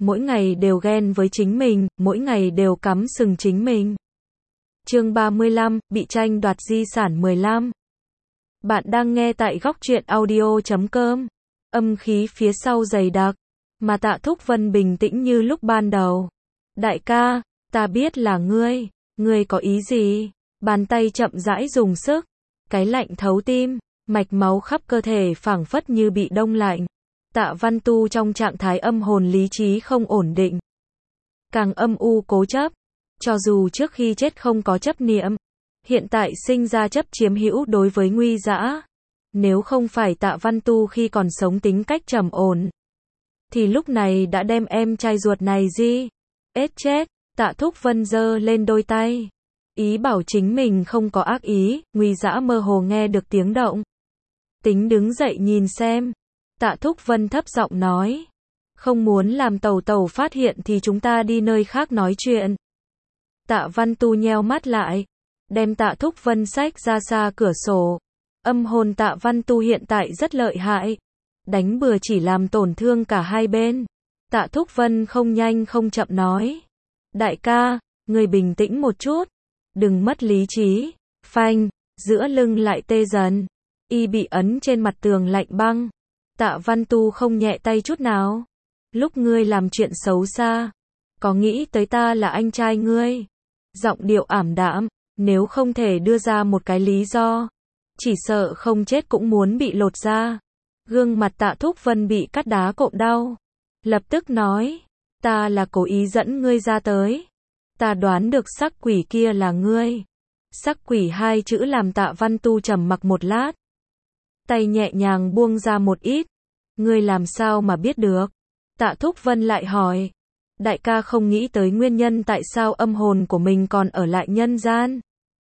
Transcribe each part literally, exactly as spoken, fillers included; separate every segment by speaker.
Speaker 1: mỗi ngày đều ghen với chính mình, mỗi ngày đều cắm sừng chính mình. Chương ba mươi lăm, bị tranh đoạt di sản mười lăm. Bạn đang nghe tại góc truyện audio chấm com. Âm khí phía sau dày đặc, mà Tạ Thúc Vân bình tĩnh như lúc ban đầu. Đại ca, ta biết là ngươi, ngươi có ý gì? Bàn tay chậm rãi dùng sức, cái lạnh thấu tim, mạch máu khắp cơ thể phảng phất như bị đông lạnh. Tạ Văn Tu trong trạng thái âm hồn lý trí không ổn định, càng âm u cố chấp, cho dù trước khi chết không có chấp niệm, hiện tại sinh ra chấp chiếm hữu đối với Nguy Dã. Nếu không phải Tạ Văn Tu khi còn sống tính cách trầm ổn, thì lúc này đã đem em trai ruột này di ết chết. Tạ Thúc Vân giơ lên đôi tay, ý bảo chính mình không có ác ý. Nguy Dã mơ hồ nghe được tiếng động, tính đứng dậy nhìn xem. Tạ Thúc Vân thấp giọng nói, không muốn làm tàu tàu phát hiện thì chúng ta đi nơi khác nói chuyện. Tạ Văn Tu nheo mắt lại, đem Tạ Thúc Vân xách ra xa cửa sổ. Âm hồn Tạ Văn Tu hiện tại rất lợi hại, đánh bừa chỉ làm tổn thương cả hai bên. Tạ Thúc Vân không nhanh không chậm nói, đại ca, người bình tĩnh một chút, đừng mất lý trí. Phanh, giữa lưng lại tê dần, y bị ấn trên mặt tường lạnh băng. Tạ Văn Tu không nhẹ tay chút nào. Lúc ngươi làm chuyện xấu xa, có nghĩ tới ta là anh trai ngươi? Giọng điệu ảm đạm, nếu không thể đưa ra một cái lý do, chỉ sợ không chết cũng muốn bị lột da. Gương mặt Tạ Thúc Vân bị cắt đá cộm đau, lập tức nói, ta là cố ý dẫn ngươi ra tới. Ta đoán được sắc quỷ kia là ngươi. Sắc quỷ hai chữ làm Tạ Văn Tu trầm mặc một lát, tay nhẹ nhàng buông ra một ít. Ngươi làm sao mà biết được? Tạ Thúc Vân lại hỏi. Đại ca không nghĩ tới nguyên nhân tại sao âm hồn của mình còn ở lại nhân gian.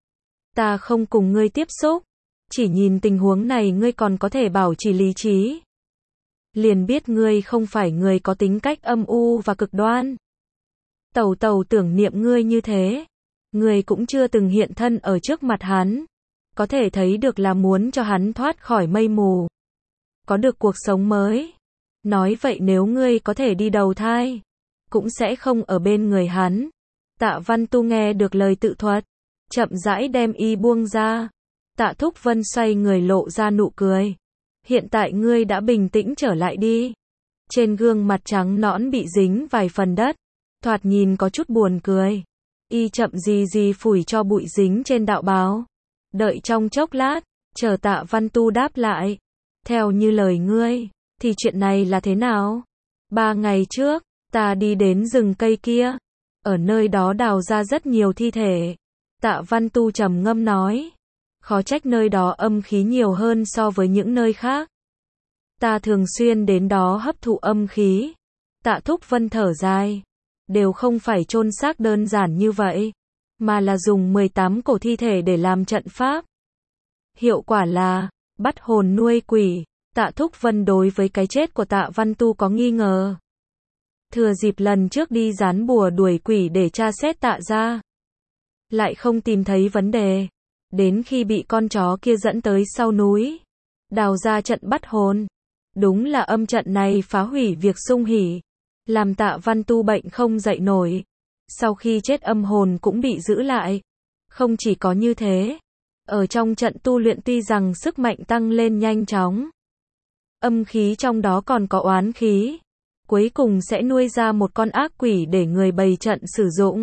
Speaker 1: Ta không cùng ngươi tiếp xúc, chỉ nhìn tình huống này ngươi còn có thể bảo trì lý trí, liền biết ngươi không phải người có tính cách âm u và cực đoan. Tẩu tẩu tưởng niệm ngươi như thế, ngươi cũng chưa từng hiện thân ở trước mặt hắn, có thể thấy được là muốn cho hắn thoát khỏi mây mù, có được cuộc sống mới. Nói vậy nếu ngươi có thể đi đầu thai, cũng sẽ không ở bên người hắn. Tạ Văn Tu nghe được lời tự thuật, chậm rãi đem y buông ra. Tạ Thúc Vân xoay người lộ ra nụ cười. Hiện tại ngươi đã bình tĩnh trở lại đi. Trên gương mặt trắng nõn bị dính vài phần đất, thoạt nhìn có chút buồn cười. Y chậm gì gì phủi cho bụi dính trên đạo bào. Đợi trong chốc lát, chờ Tạ Văn Tu đáp lại. Theo như lời ngươi, thì chuyện này là thế nào? Ba ngày trước, ta đi đến rừng cây kia, ở nơi đó đào ra rất nhiều thi thể. Tạ Văn Tu trầm ngâm nói, khó trách nơi đó âm khí nhiều hơn so với những nơi khác. Ta thường xuyên đến đó hấp thụ âm khí. Tạ Thúc Vân thở dài, đều không phải chôn xác đơn giản như vậy, mà là dùng mười tám cổ thi thể để làm trận pháp. Hiệu quả là bắt hồn nuôi quỷ. Tạ Thúc Vân đối với cái chết của Tạ Văn Tu có nghi ngờ. Thừa dịp lần trước đi dán bùa đuổi quỷ để tra xét Tạ gia, lại không tìm thấy vấn đề. Đến khi bị con chó kia dẫn tới sau núi, đào ra trận bắt hồn. Đúng là âm trận này phá hủy việc sung hỉ, làm Tạ Văn Tu bệnh không dậy nổi. Sau khi chết âm hồn cũng bị giữ lại. Không chỉ có như thế, ở trong trận tu luyện tuy rằng sức mạnh tăng lên nhanh chóng, âm khí trong đó còn có oán khí, cuối cùng sẽ nuôi ra một con ác quỷ để người bày trận sử dụng.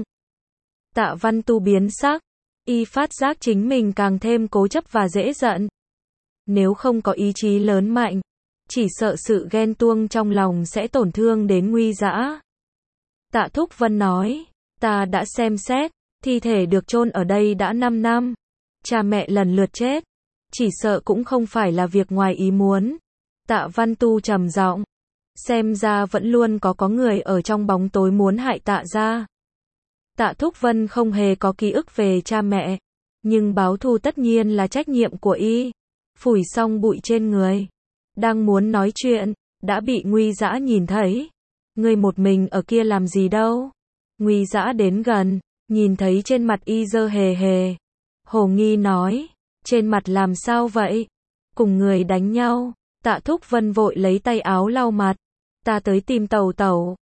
Speaker 1: Tạ Văn Tu biến sắc, y phát giác chính mình càng thêm cố chấp và dễ giận. Nếu không có ý chí lớn mạnh, chỉ sợ sự ghen tuông trong lòng sẽ tổn thương đến Nguy Dã. Tạ Thúc Vân nói, ta đã xem xét, thi thể được chôn ở đây đã năm năm, cha mẹ lần lượt chết, chỉ sợ cũng không phải là việc ngoài ý muốn. Tạ Văn Tu trầm giọng, xem ra vẫn luôn có có người ở trong bóng tối muốn hại Tạ gia. Tạ Thúc Vân không hề có ký ức về cha mẹ, nhưng báo thù tất nhiên là trách nhiệm của y. Phủi xong bụi trên người, đang muốn nói chuyện, đã bị Nguy Dã nhìn thấy. Ngươi một mình ở kia làm gì đâu? Nguy Dã đến gần, nhìn thấy trên mặt y dơ hề hề. Hồ nghi nói, trên mặt làm sao vậy? Cùng người đánh nhau. Tạ Thúc Vân vội lấy tay áo lau mặt. Ta tới tìm tẩu tẩu.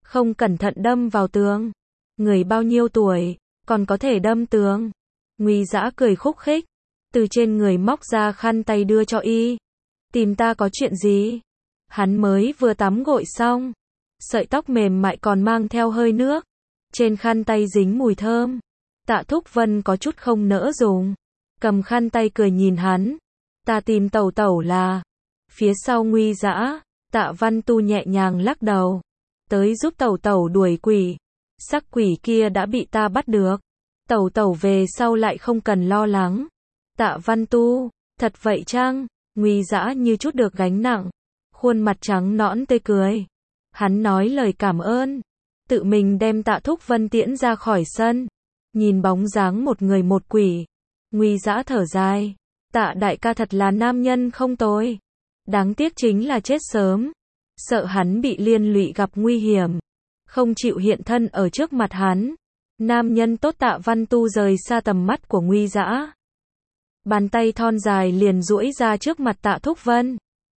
Speaker 1: không cẩn thận đâm vào tường. Người bao nhiêu tuổi, còn có thể đâm tường. Nguy Dã cười khúc khích, từ trên người móc ra khăn tay đưa cho y. Tìm ta có chuyện gì? Hắn mới vừa tắm gội xong, sợi tóc mềm mại còn mang theo hơi nước, trên khăn tay dính mùi thơm. Tạ Thúc Vân có chút không nỡ dùng, cầm khăn tay cười nhìn hắn. Ta tìm Tẩu Tẩu là. Phía sau Nguy Dã, Tạ Văn Tu nhẹ nhàng lắc đầu. Tới giúp Tẩu Tẩu đuổi quỷ. Sắc quỷ kia đã bị ta bắt được. Tẩu Tẩu về sau lại không cần lo lắng. Tạ Văn Tu, thật vậy chăng? Nguy Dã như chút được gánh nặng, khuôn mặt trắng nõn tươi cười. Hắn nói lời cảm ơn, tự mình đem Tạ Thúc Vân tiễn ra khỏi sân. Nhìn bóng dáng một người một quỷ, Nguy Dã thở dài. Tạ đại ca thật là nam nhân không tồi. Đáng tiếc chính là chết sớm. Sợ hắn bị liên lụy gặp nguy hiểm, không chịu hiện thân ở trước mặt hắn. Nam nhân tốt. Tạ Văn Tu rời xa tầm mắt của Nguy Dã. Bàn tay thon dài liền duỗi ra trước mặt Tạ Thúc Vân.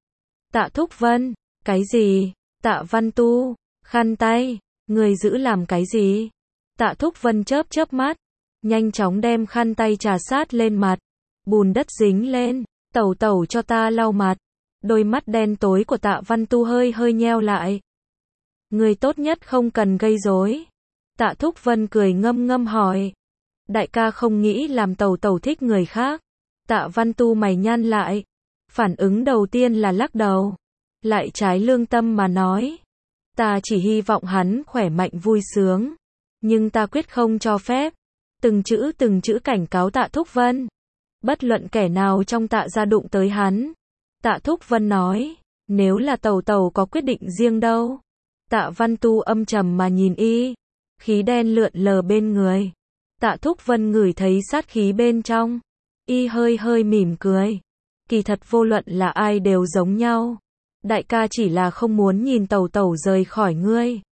Speaker 1: Tạ Thúc Vân, cái gì? Tạ Văn Tu, khăn tay, người giữ làm cái gì? Tạ Thúc Vân chớp chớp mắt, nhanh chóng đem khăn tay trà sát lên mặt. Bùn đất dính lên, Tẩu Tẩu cho ta lau mặt. Đôi mắt đen tối của Tạ Văn Tu hơi hơi nheo lại. Người tốt nhất không cần gây rối. Tạ Thúc Vân cười ngâm ngâm hỏi. Đại ca không nghĩ làm Tẩu Tẩu thích người khác. Tạ Văn Tu mày nhăn lại. Phản ứng đầu tiên là lắc đầu. Lại trái lương tâm mà nói. Ta chỉ hy vọng hắn khỏe mạnh vui sướng. Nhưng ta quyết không cho phép. Từng chữ từng chữ cảnh cáo Tạ Thúc Vân. Bất luận kẻ nào trong Tạ gia đụng tới hắn. Tạ Thúc Vân nói. Nếu là Tẩu Tẩu có quyết định riêng đâu. Tạ Văn Tu âm trầm mà nhìn y. Khí đen lượn lờ bên người. Tạ Thúc Vân ngửi thấy sát khí bên trong. Y hơi hơi mỉm cười. Kỳ thật vô luận là ai đều giống nhau. Đại ca chỉ là không muốn nhìn Tẩu Tẩu rời khỏi ngươi.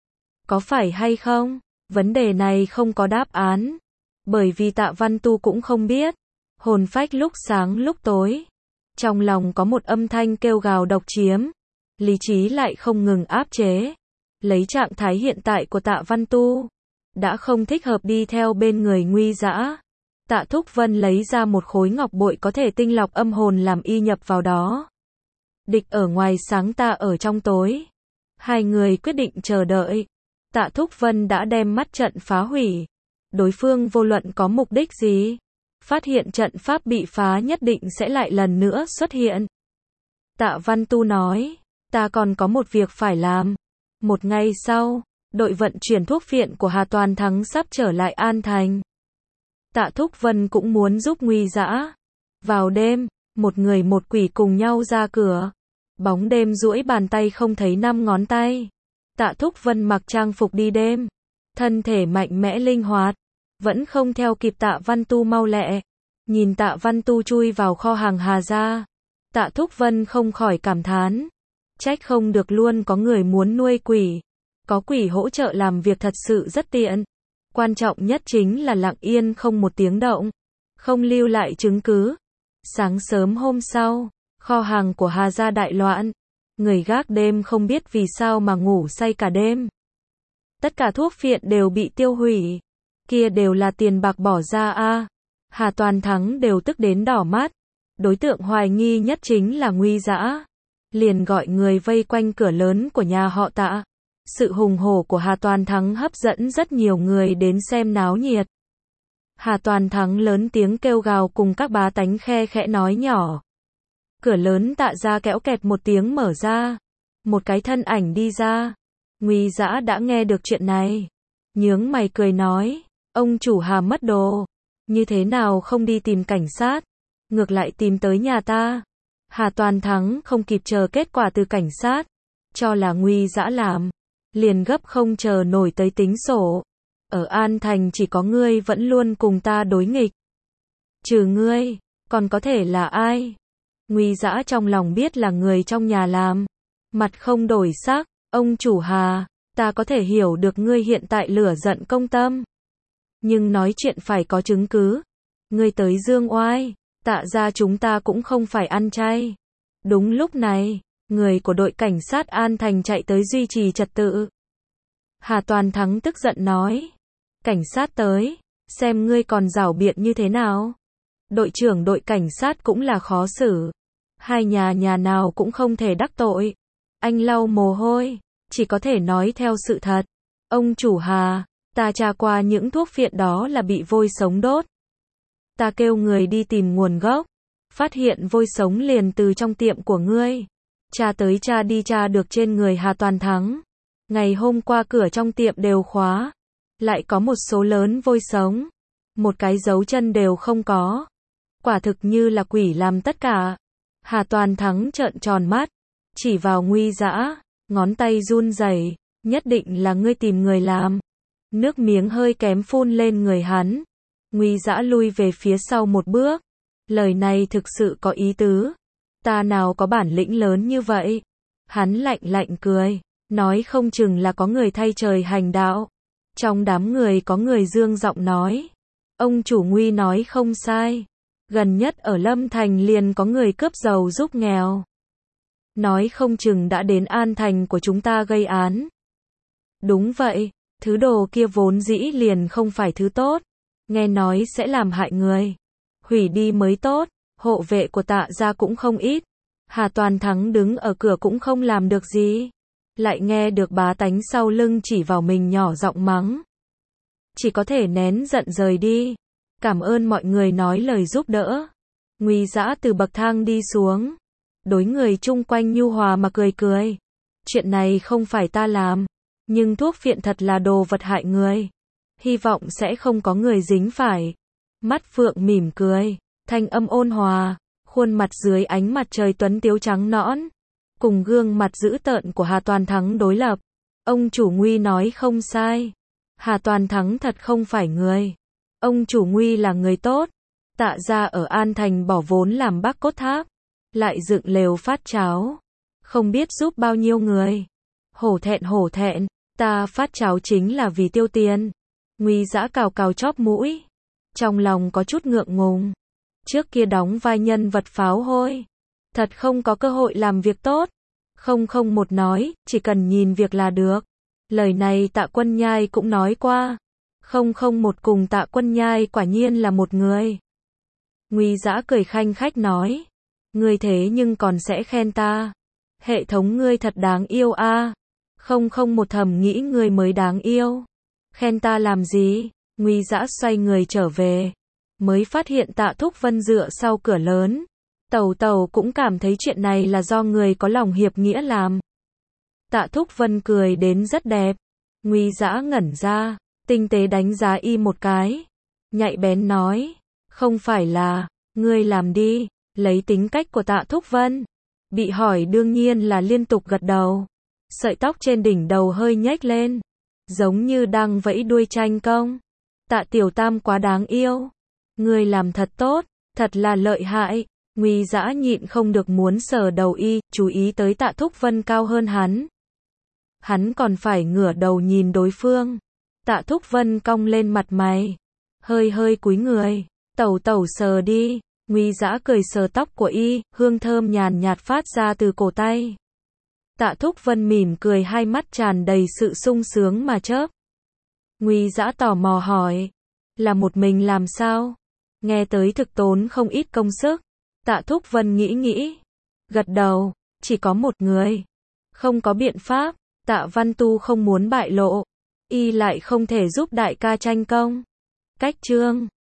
Speaker 1: Có phải hay không? Vấn đề này không có đáp án. Bởi vì Tạ Văn Tu cũng không biết. Hồn phách lúc sáng lúc tối. Trong lòng có một âm thanh kêu gào độc chiếm. Lý trí lại không ngừng áp chế. Lấy trạng thái hiện tại của Tạ Văn Tu, đã không thích hợp đi theo bên người Nguy Dã. Tạ Thúc Vân lấy ra một khối ngọc bội có thể tinh lọc âm hồn làm y nhập vào đó. Địch ở ngoài sáng ta ở trong tối. Hai người quyết định chờ đợi. Tạ Thúc Vân đã đem mắt trận phá hủy. Đối phương vô luận có mục đích gì, phát hiện trận pháp bị phá nhất định sẽ lại lần nữa xuất hiện. Tạ Văn Tu nói, ta còn có một việc phải làm. Một ngày sau, đội vận chuyển thuốc viện của Hà Toàn Thắng sắp trở lại An Thành. Tạ Thúc Vân cũng muốn giúp Nguy Dã. Vào đêm, một người một quỷ cùng nhau ra cửa. Bóng đêm duỗi bàn tay không thấy năm ngón tay. Tạ Thúc Vân mặc trang phục đi đêm. Thân thể mạnh mẽ linh hoạt. Vẫn không theo kịp Tạ Văn Tu mau lẹ. Nhìn Tạ Văn Tu chui vào kho hàng Hà gia. Tạ Thúc Vân không khỏi cảm thán. Trách không được luôn có người muốn nuôi quỷ. Có quỷ hỗ trợ làm việc thật sự rất tiện. Quan trọng nhất chính là lặng yên không một tiếng động. Không lưu lại chứng cứ. Sáng sớm hôm sau, kho hàng của Hà gia đại loạn. Người gác đêm không biết vì sao mà ngủ say cả đêm. Tất cả thuốc phiện đều bị tiêu hủy. Kia đều là tiền bạc bỏ ra a. À. Hà Toàn Thắng đều tức đến đỏ mắt. Đối tượng hoài nghi nhất chính là Nguy Dã. Liền gọi người vây quanh cửa lớn của nhà họ Tạ. Sự hùng hổ của Hà Toàn Thắng hấp dẫn rất nhiều người đến xem náo nhiệt. Hà Toàn Thắng lớn tiếng kêu gào cùng các bá tánh khe khẽ nói nhỏ. Cửa lớn Tạ gia kéo kẹt một tiếng mở ra. Một cái thân ảnh đi ra. Nguy Dã đã nghe được chuyện này. Nhướng mày cười nói. Ông chủ Hà mất đồ. Như thế nào không đi tìm cảnh sát. Ngược lại tìm tới nhà ta. Hà Toàn Thắng không kịp chờ kết quả từ cảnh sát. Cho là Nguy Dã làm. Liền gấp không chờ nổi tới tính sổ. Ở An Thành chỉ có ngươi vẫn luôn cùng ta đối nghịch. Trừ ngươi, còn có thể là ai? Nguy Dã trong lòng biết là người trong nhà làm. Mặt không đổi sắc, ông chủ Hà, ta có thể hiểu được ngươi hiện tại lửa giận công tâm. Nhưng nói chuyện phải có chứng cứ. Ngươi tới dương oai, Tạ gia chúng ta cũng không phải ăn chay. Đúng lúc này, người của đội cảnh sát An Thành chạy tới duy trì trật tự. Hà Toàn Thắng tức giận nói. Cảnh sát tới, xem ngươi còn giảo biện như thế nào. Đội trưởng đội cảnh sát cũng là khó xử. Hai nhà nhà nào cũng không thể đắc tội. Anh lau mồ hôi, chỉ có thể nói theo sự thật. Ông chủ Hà, ta tra qua những thuốc phiện đó là bị vôi sống đốt. Ta kêu người đi tìm nguồn gốc. Phát hiện vôi sống liền từ trong tiệm của ngươi. Tra tới tra đi tra được trên người Hà Toàn Thắng. Ngày hôm qua cửa trong tiệm đều khóa. Lại có một số lớn vôi sống. Một cái dấu chân đều không có. Quả thực như là quỷ làm tất cả. Hà Toàn Thắng trợn tròn mắt. Chỉ vào Nguy Dã, ngón tay run rẩy. Nhất định là ngươi tìm người làm. Nước miếng hơi kém phun lên người hắn. Nguy Dã lui về phía sau một bước. Lời này thực sự có ý tứ. Ta nào có bản lĩnh lớn như vậy. Hắn lạnh lạnh cười. Nói không chừng là có người thay trời hành đạo. Trong đám người có người dương giọng nói. Ông chủ Nguy nói không sai. Gần nhất ở Lâm Thành liền có người cướp giàu giúp nghèo. Nói không chừng đã đến An Thành của chúng ta gây án. Đúng vậy, thứ đồ kia vốn dĩ liền không phải thứ tốt. Nghe nói sẽ làm hại người. Hủy đi mới tốt, hộ vệ của Tạ gia cũng không ít. Hà Toàn Thắng đứng ở cửa cũng không làm được gì. Lại nghe được bá tánh sau lưng chỉ vào mình nhỏ giọng mắng. Chỉ có thể nén giận rời đi. Cảm ơn mọi người nói lời giúp đỡ. Nguy Dã từ bậc thang đi xuống. Đối người chung quanh nhu hòa mà cười cười. Chuyện này không phải ta làm. Nhưng thuốc phiện thật là đồ vật hại người. Hy vọng sẽ không có người dính phải. Mắt Phượng mỉm cười. Thanh âm ôn hòa. Khuôn mặt dưới ánh mặt trời tuấn tiếu trắng nõn. Cùng gương mặt dữ tợn của Hà Toàn Thắng đối lập. Ông chủ Nguy nói không sai. Hà Toàn Thắng thật không phải người. Ông chủ Nguy là người tốt. Tạ gia ở An Thành bỏ vốn làm Bác Cốt Tháp. Lại dựng lều phát cháo. Không biết giúp bao nhiêu người. Hổ thẹn hổ thẹn. Ta phát cháo chính là vì tiêu tiền. Nguy Dã cào cào chóp mũi. Trong lòng có chút ngượng ngùng. Trước kia đóng vai nhân vật pháo hôi. Thật không có cơ hội làm việc tốt. Không không một nói, chỉ cần nhìn việc là được. Lời này Tạ Quân Nhai cũng nói qua. Không không một cùng Tạ Quân Nhai quả nhiên là một người. Nguy Dã cười khanh khách nói. Ngươi thế nhưng còn sẽ khen ta. Hệ thống ngươi thật đáng yêu a. À. Không không một thầm nghĩ ngươi mới đáng yêu. Khen ta làm gì? Nguy Dã xoay người trở về. Mới phát hiện Tạ Thúc Vân dựa sau cửa lớn. Tẩu tẩu cũng cảm thấy chuyện này là do người có lòng hiệp nghĩa làm. Tạ Thúc Vân cười đến rất đẹp. Nguy Dã ngẩn ra, tinh tế đánh giá y một cái. Nhạy bén nói, không phải là, ngươi làm đi, lấy tính cách của Tạ Thúc Vân. Bị hỏi đương nhiên là liên tục gật đầu. Sợi tóc trên đỉnh đầu hơi nhếch lên. Giống như đang vẫy đuôi tranh công. Tạ Tiểu Tam quá đáng yêu. Ngươi làm thật tốt, thật là lợi hại. Nguy Dã nhịn không được muốn sờ đầu y, chú ý tới Tạ Thúc Vân cao hơn hắn. Hắn còn phải ngửa đầu nhìn đối phương. Tạ Thúc Vân cong lên mặt mày. Hơi hơi cúi người. Tẩu tẩu sờ đi. Nguy Dã cười sờ tóc của y, hương thơm nhàn nhạt phát ra từ cổ tay. Tạ Thúc Vân mỉm cười, hai mắt tràn đầy sự sung sướng mà chớp. Nguy Dã tò mò hỏi. Là một mình làm sao? Nghe tới thực tốn không ít công sức. Tạ Thúc Vân nghĩ nghĩ. Gật đầu. Chỉ có một người. Không có biện pháp. Tạ Văn Tu không muốn bại lộ. Y lại không thể giúp đại ca tranh công. Cách chương